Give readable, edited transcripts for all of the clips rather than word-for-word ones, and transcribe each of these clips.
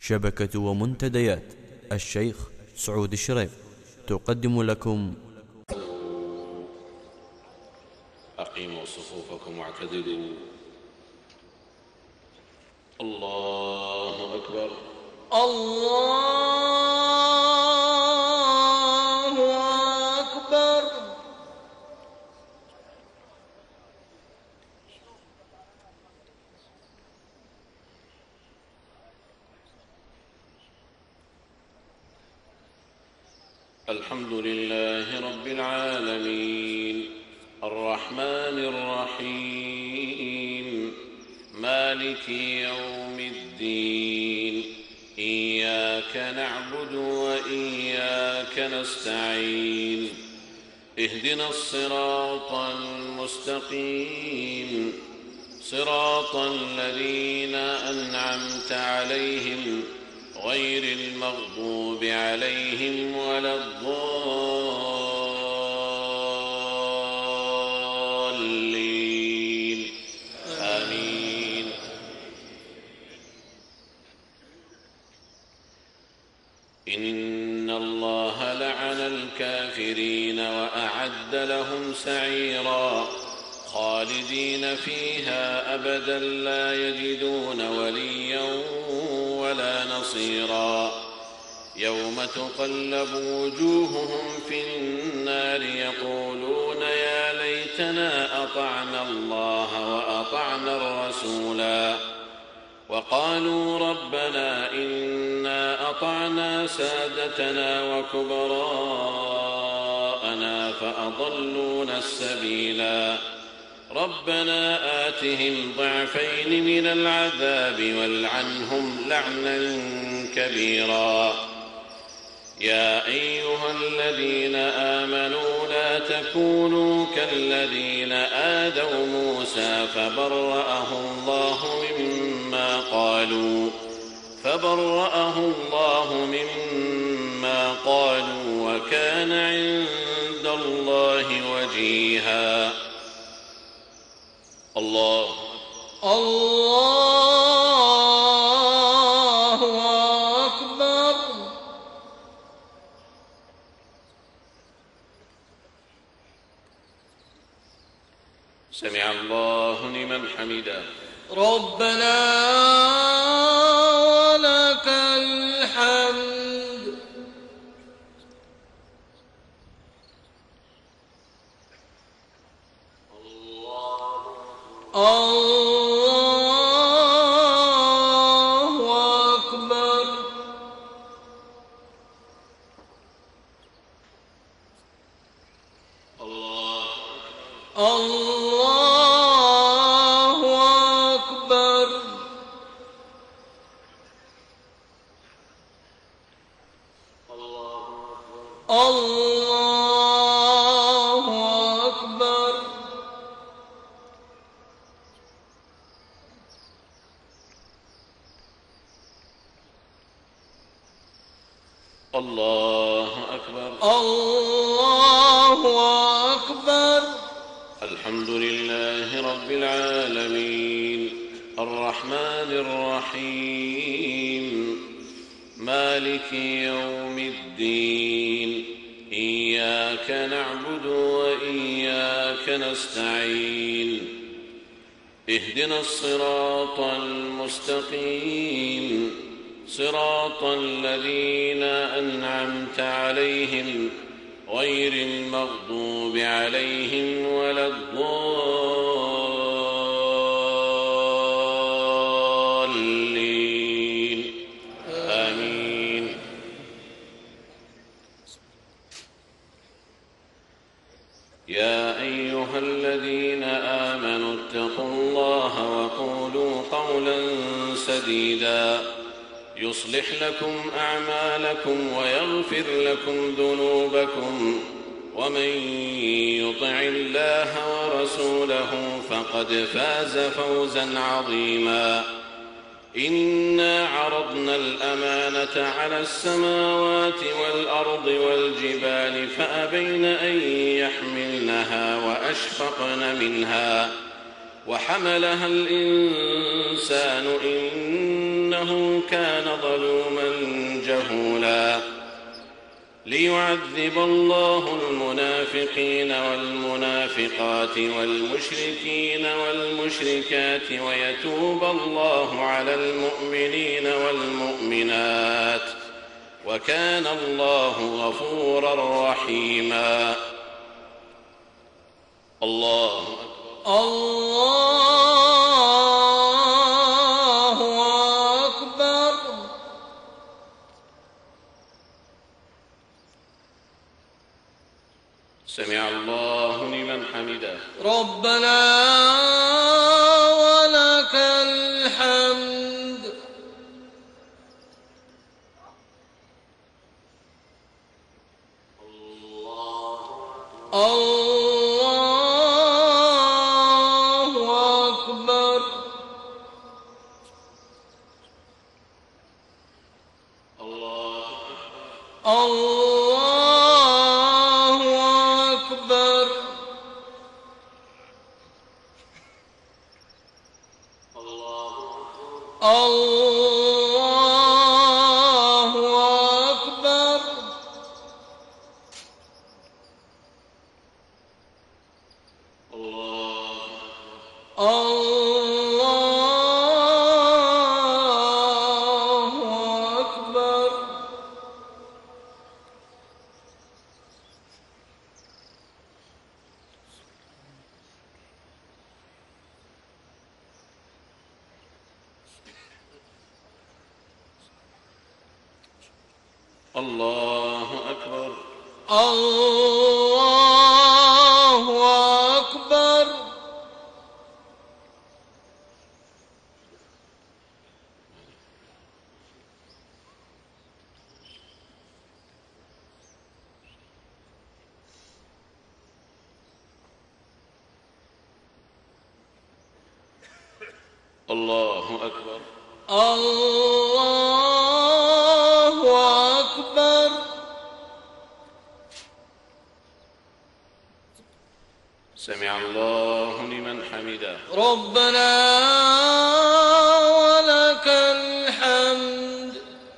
شبكة ومنتديات الشيخ سعود الشريف تقدم لكم. أقيموا صفوفكم واعتدلوا. الله أكبر. الله أكبر. الحمد لله رب العالمين الرحمن الرحيم مالك يوم الدين إياك نعبد وإياك نستعين اهدنا الصراط المستقيم صراط الذين أنعمت عليهم غير المغضوب عليهم ولا الضالين آمين. إن الله لعن الكافرين وأعد لهم سعيرا خالدين فيها أبدا لا يجدون وليا ولا نصيرا. يوم تقلب وجوههم في النار يقولون يا ليتنا أطعنا الله وأطعنا الرسولا وقالوا ربنا إنا أطعنا سادتنا وكبراءنا فأضلونا السبيلا. ربنا آتهم ضعفين من العذاب والعنهم لعنا كبيرا. يا أيها الذين آمنوا لا تكونوا كالذين آذوا موسى فبرأه الله مما قالوا وكان عند الله وجيها. الله أكبر. سمع الله لمن حمده. ربنا ولك الحمد. الله أكبر. الله أكبر. الله أكبر. الله أكبر. الله أكبر. الحمد لله رب العالمين الرحمن الرحيم مالك يوم الدين إياك نعبد وإياك نستعين اهدنا الصراط المستقيم صراط الذين أنعمت عليهم غير المغضوب عليهم ولا الضالين آمين. يا أيها الذين آمنوا اتقوا الله وقولوا قولا سديدا يصلح لكم أعمالكم ويغفر لكم ذنوبكم ومن يطع الله ورسوله فقد فاز فوزا عظيما. إنا عرضنا الأمانة على السماوات والأرض والجبال فأبين أن يحملنها وأشفقن منها وحملها الإنسان إنه إنه كان ظلوما جهولا ليعذب الله المنافقين والمنافقات والمشركين والمشركات ويتوب الله على المؤمنين والمؤمنات وكان الله غفورا رحيما. الله أكبر. الله أكبر. سمع الله لمن حمده. ربنا ولك الحمد. الله أكبر. الله أكبر. الله أكبر. الله أكبر. الله أكبر. الله أكبر. الله أكبر. الله أكبر. سمع الله لمن حمده. ربنا ولك الحمد.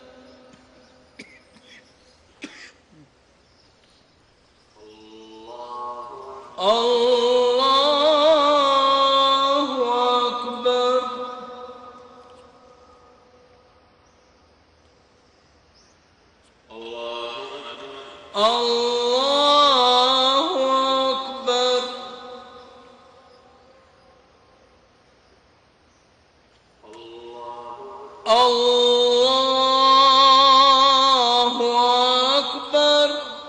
الله أكبر. الله أكبر. الله أكبر.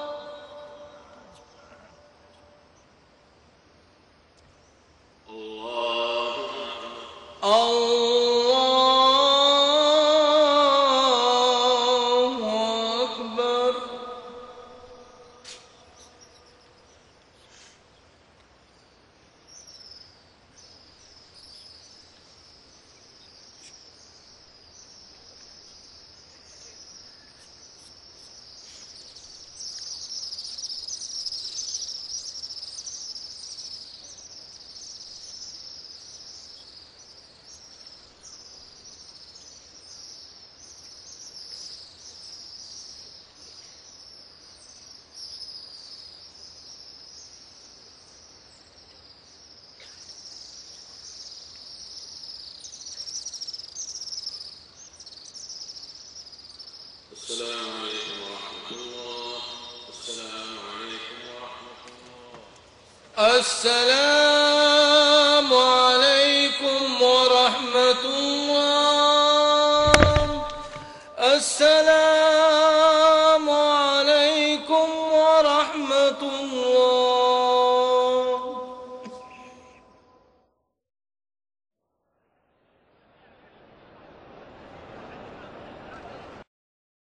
الله أكبر. السلام عليكم ورحمة الله. السلام عليكم ورحمة الله. السلام عليكم ورحمة الله. السلام